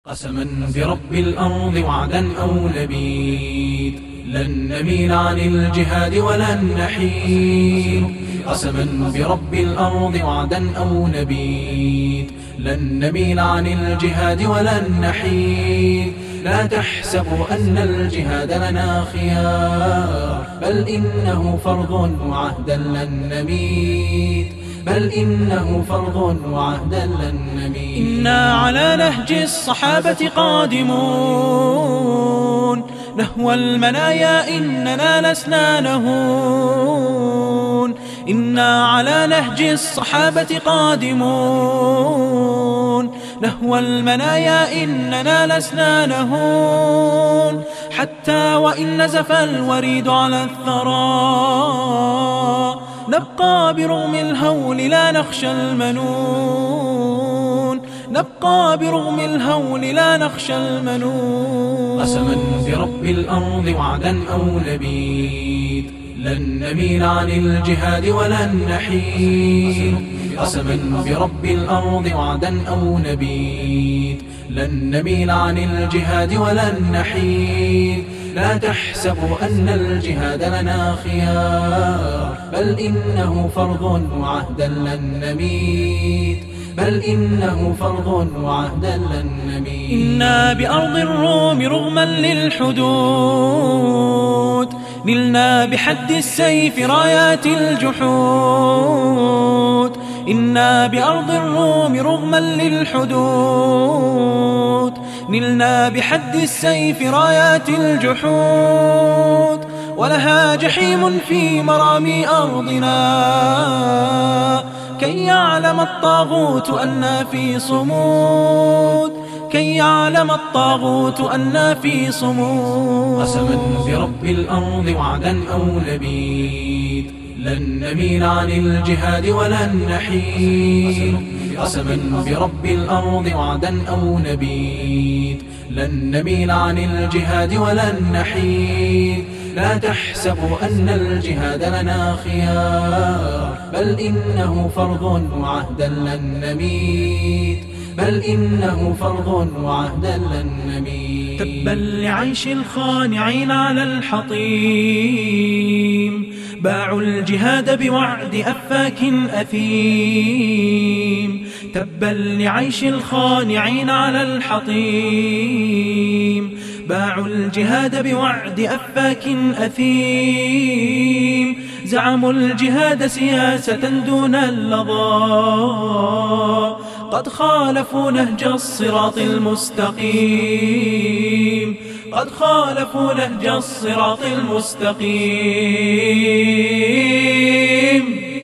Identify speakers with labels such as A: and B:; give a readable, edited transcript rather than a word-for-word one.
A: قسما برب الأرض وعدا أو نبيت لن نميل عن الجهاد ولن نحيد. قسما برب الأرض وعدا أو نبيت لن نميل عن الجهاد ولن نحيد. لا تحسبوا أن الجهاد لنا خيار، بل إنه فرض وعهدا لن نميت، بل إنه فرض وعهدا لن نميت.
B: إنا على نهج الصحابة قادمون، نهوى المنايا إننا لسنا نهون. إنا على نهج الصحابة قادمون، نهوى المنايا إننا لسنا نهون. حتى وإن نزف الوريد على الثرى، نبقى برغم الهول لا نخشى المنون، نبقى برغم الهول لا نخشى المنون.
A: قسما برب الأرض وعدا أو نبيت لن نميل عن الجهاد ولن نحيد. قسما برب الأرض وعدا أو نبيت لن نميل عن الجهاد ولن نحيد. لا تحسبوا أن الجهاد لنا خيار، بل إنه فرض وعهدا لن نميت، بل إنه فرض وعهدا لن نميت.
B: إنا بأرض الروم رغما للحدود، نلنا بحد السيف رايات الجحود. إنا بأرض الروم رغما للحدود، نلنا بحد السيف رايات الجحود. ولها جحيم في مرامي أرضنا، كي يعلم الطاغوت أننا في صمود، كي يعلم الطاغوت أننا في صمود.
A: قسما برب الأرض وعدا أو نبيت لن نميل عن الجهاد ولن نحيد. قسما برب الأرض وعدا أو نبيت لن نميل عن الجهاد ولن نحيد. لا تحسبوا أن الجهاد لنا خيار، بل إنه فرض وعهدا لن نميت، بل إنه فرض وعهدا لن نميت.
B: تبا لعيش الخانعين على الحطيم، باعوا الجهاد بوعد أفاك أثيم. تبا لعيش الخانعين على الحطيم، باعوا الجهاد بوعد أفاك أثيم. زعموا الجهاد سياسة دون اللظى، قد خالفوا نهج الصراط المستقيم، قد خالفوا نهج الصراط المستقيم.